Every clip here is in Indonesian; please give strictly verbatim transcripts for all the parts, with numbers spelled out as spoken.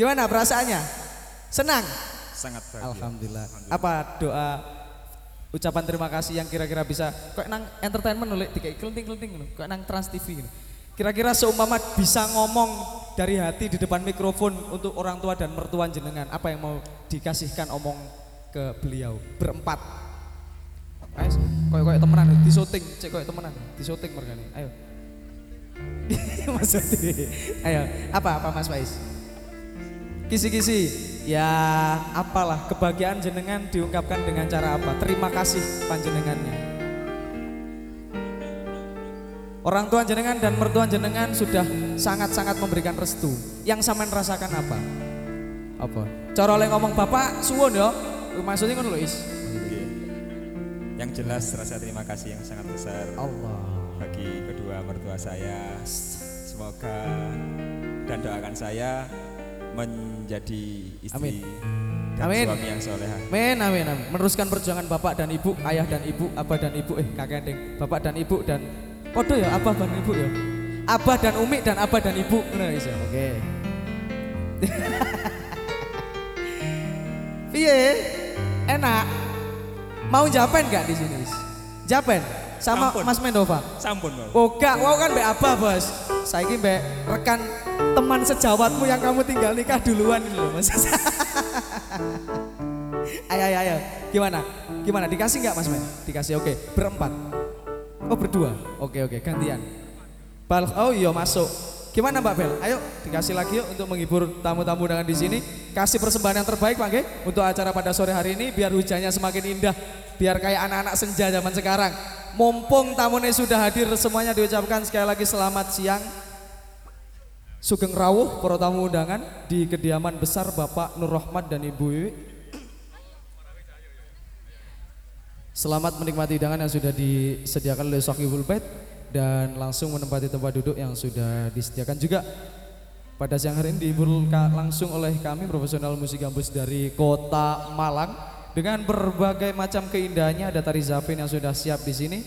Gimana perasaannya? Senang? Sangat bahagia. Alhamdulillah. Apa doa ucapan terima kasih yang kira-kira bisa kok nang entertainment oleh dikai kelenting-kelenting kok nang Trans T V. Kira-kira seumpama bisa ngomong dari hati di depan mikrofon untuk orang tua dan mertua jenengan, apa yang mau dikasihkan omong ke beliau berempat? Guys, koyo-koyo temenan di syuting, cek koyo temenan, di syuting mergane. Ayo. Mas Adi. Ayo, apa apa Mas Faiz? Kisi-kisi, ya apalah kebahagiaan jenengan diungkapkan dengan cara apa? Terima kasih panjenengannya. Orang tua jenengan dan mertua jenengan sudah sangat-sangat memberikan restu. Yang sampean rasakan apa? Apa? Cara oleh ngomong bapak suwun ya. Maksudnya ngono lho Is. Yang jelas rasa terima kasih yang sangat besar Allah bagi kedua mertua saya. Semoga dan doakan saya menjadi istri Amin. dan Amin. suami yang soleha. Amin, amin, amin. Meneruskan perjuangan bapak dan ibu, ayah dan ibu, abah dan ibu, eh kakek ding, bapak dan ibu dan podo ya, abah dan ibu ya. Abah dan umi dan abah dan ibu. Ngono ya. Oke. Piye? Enak. Mau japen gak di sini? Japen sama Sampun. Mas Mendova. Sampun, Bang. Oh gak, wow kan mbak abah bos. Saiki mbak rekan teman sejawatmu yang kamu tinggal nikah duluan ini loh Mas. Ayo, ayo, ayo. Gimana? Gimana? Dikasih nggak Mas Men? Dikasih, oke. Berempat. Oh berdua. Oke, oke. Gantian. Bal, oh iya masuk. Gimana Mbak Bel? Ayo dikasih lagi yuk untuk menghibur tamu-tamu dengan di sini. Kasih persembahan yang terbaik Pak Nggih untuk acara pada sore hari ini biar hujannya semakin indah. Biar kayak anak-anak senja zaman sekarang. Mumpung tamunya sudah hadir semuanya diucapkan sekali lagi selamat siang. Sugeng rawuh para tamu undangan di kediaman besar Bapak Nur Rahmat dan Ibu Wiwi. Selamat menikmati hidangan yang sudah disediakan oleh Sahibul Bait dan langsung menempati tempat duduk yang sudah disediakan juga. Pada siang hari ini dihibur langsung oleh kami profesional musik gambus dari Kota Malang dengan berbagai macam keindahannya. Ada tari zapin yang sudah siap di sini.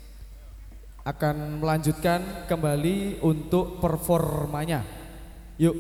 Akan melanjutkan kembali untuk performanya. Yuk.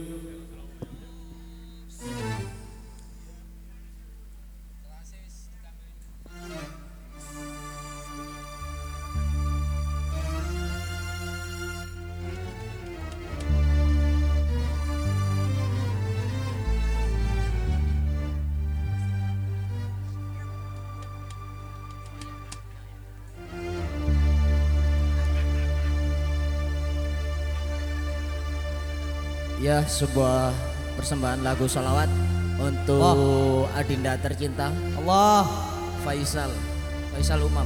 Ya, sebuah persembahan lagu sholawat untuk Oh. Adinda tercinta Allah. Faisal Faisal Umam.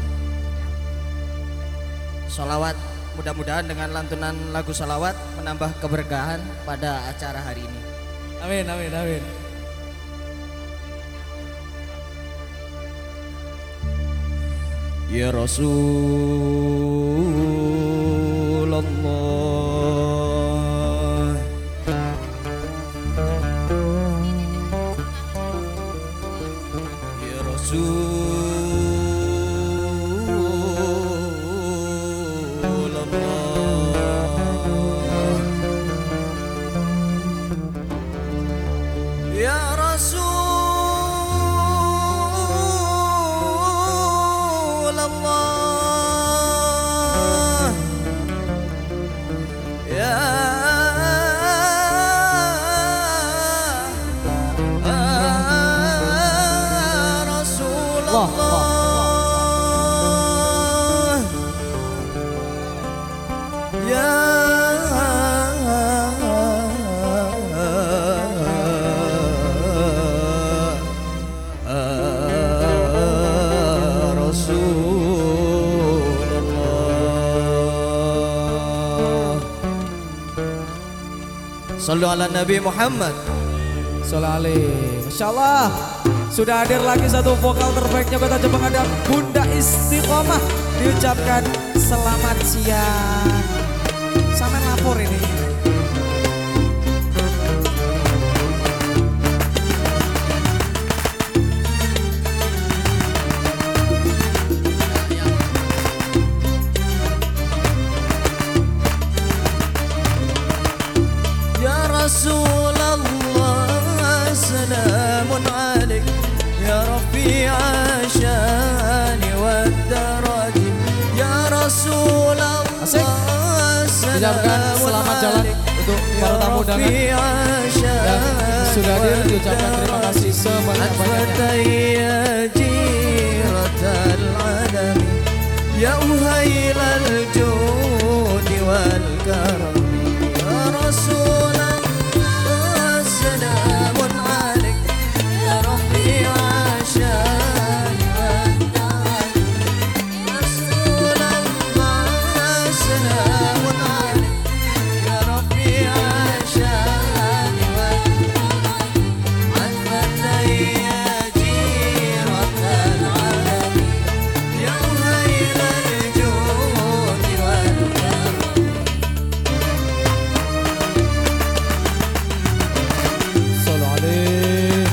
Sholawat, mudah-mudahan dengan lantunan lagu sholawat menambah keberkahan pada acara hari ini. Amin, amin, amin. Ya Rasulullah, ya Rasulullah, ya Rasulullah, ya Rasulullah, ya Rasulullah. Sallu ala Nabi Muhammad. Solali, Masya Allah. Sudah hadir lagi satu vokal terbaiknya Kota Jepang, ada Bunda Istiqomah. Diucapkan selamat siang. Sama lapor ini. Ya Rasulullah, Rasulullah. Asik. Diucapkan selamat jalan untuk para tamu undangan yang sudah hadir. Diucapkan terima kasih sebanyak-banyaknya. Ya uhailal judi wal karami ya Rasulullah salamun alaik ya Rabbi asyani wa ta'ala Rasulullah salamun alaik ya Rabbi asyani wa ta'ala Atfatai ya jiratal alami ya uhailal judi wal karami Sallu alaih.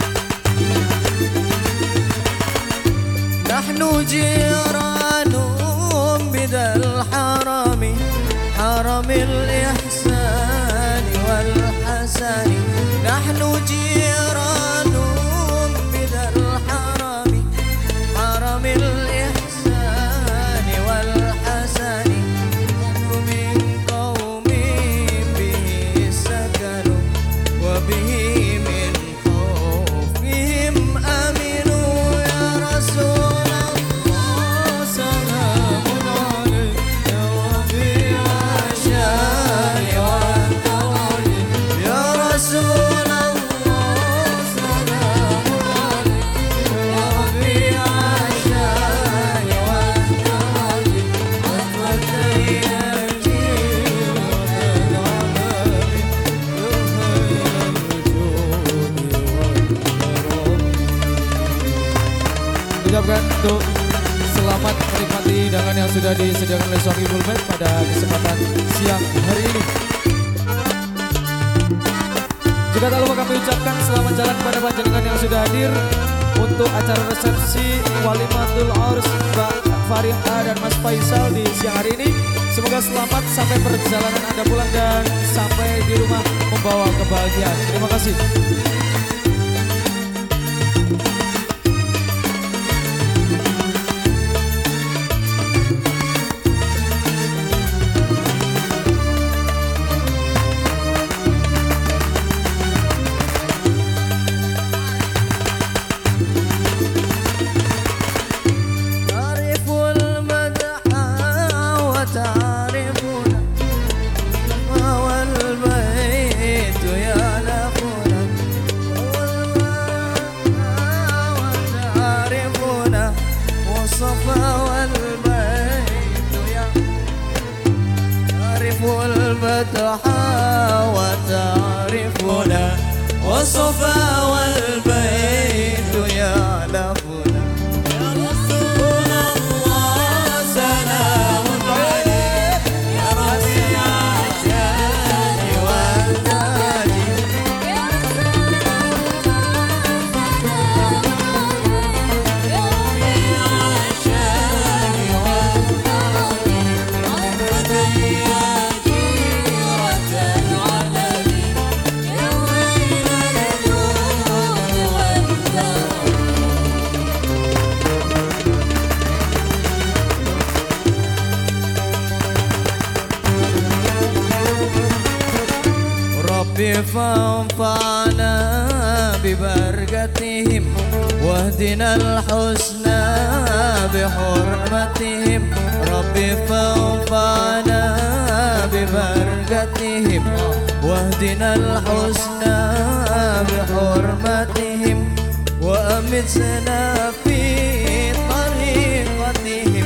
نحن جيران بذا الحرم حرم الإحسان والحسن نحن جيران بذا الحرم حرم الإحسان والحسن نحن من قوم به سكنوا وبه من خوفهم أمنوا يا رسول الله سلام عليك يا ربي عشان والدار يا رسول الله سلام عليك يا ربي عشان والدار أطلقت يجيب Diucapkan untuk selamat menikmati hidangan yang sudah disediakan oleh Sohibul Bait pada kesempatan siang hari ini. Juga tak lupa kami ucapkan selamat jalan kepada panjenengan yang sudah hadir untuk acara resepsi Walimatul Urs Mbak Fariha dan Mas Faisal di siang hari ini. Semoga selamat sampai perjalanan Anda pulang dan sampai di rumah membawa kebahagiaan. Terima kasih. تعرف المدح وتعرفنا والبيت يعلقنا وتعرفنا والصفا والبيت تعرف المدح وتعرفنا والصفا والبيت يعلقنا ربي فانفعنا ببركتهم واهدنا الحسنى بحرمتهم ربي فانفعنا ببركتهم واهدنا الحسنى بحرمتهم وأمتنا في طريقتهم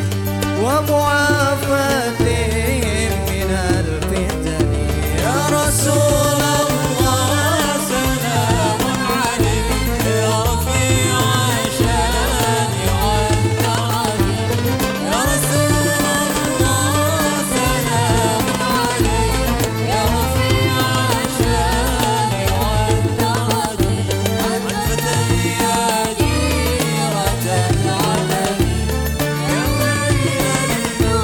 ومعافاتهم من الفتن يا رسول الله سلام عليك يا رفيع الشان والكرم يا رسول الله سلام عليك يا رفيع الشان والكرم الفتى يا جيرة العالم يا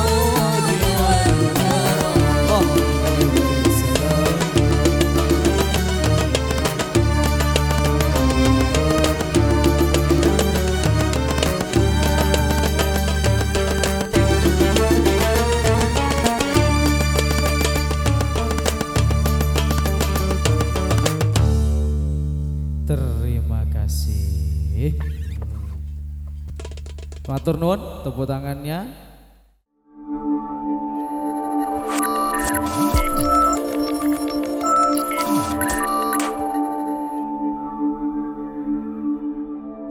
Matur nuwun tepuk tangannya.